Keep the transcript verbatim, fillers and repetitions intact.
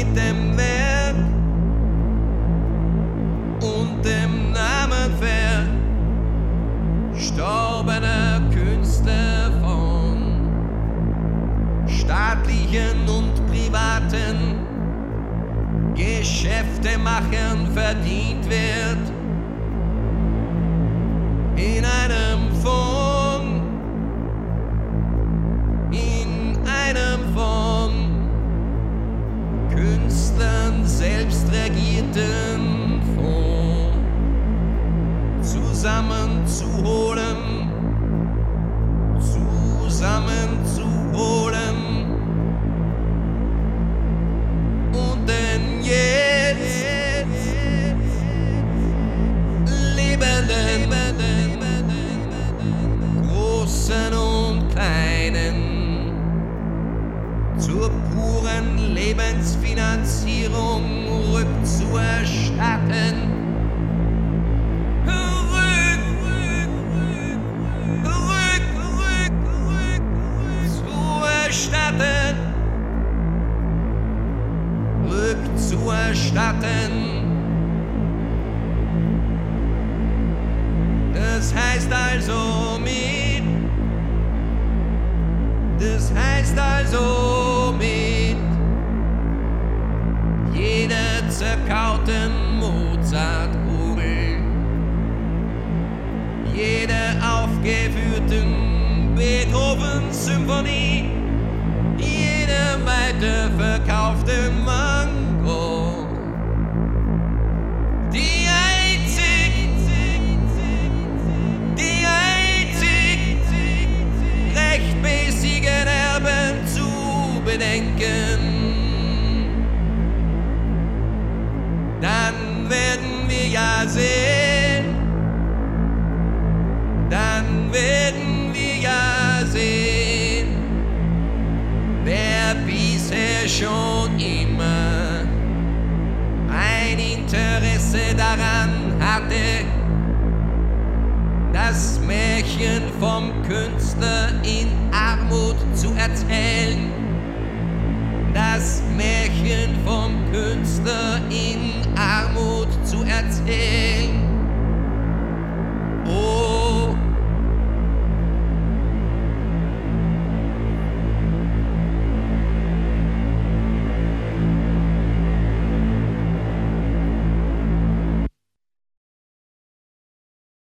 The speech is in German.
mit dem Werk und dem Namen verstorbener Künstler von staatlichen und privaten Geschäftemachern verdient wird. In einem von, in einem von Künstlern selbst regierten Fonds zusammenzuholen, zusammenzuholen und den jetzt lebenden, großen und kleinen, zur puren Lebensfinanzierung rückzuerstatten. Rück, rück, rück, rück, rück, zu erstatten. Rückzuerstatten. Das heißt also mit, das heißt also mit jeder zerkauten Mozart-Kugel, jeder aufgeführten Beethoven-Symphonie, jeder weiterverkaufte Mango, die einzig, die einzig rechtmäßigen Erben zu bedenken. Dann werden wir ja sehen, dann werden wir ja sehen, wer bisher schon immer ein Interesse daran hatte, das Märchen vom Künstler in Armut zu erzählen, das Märchen vom Künstler in Armut zu erzählen.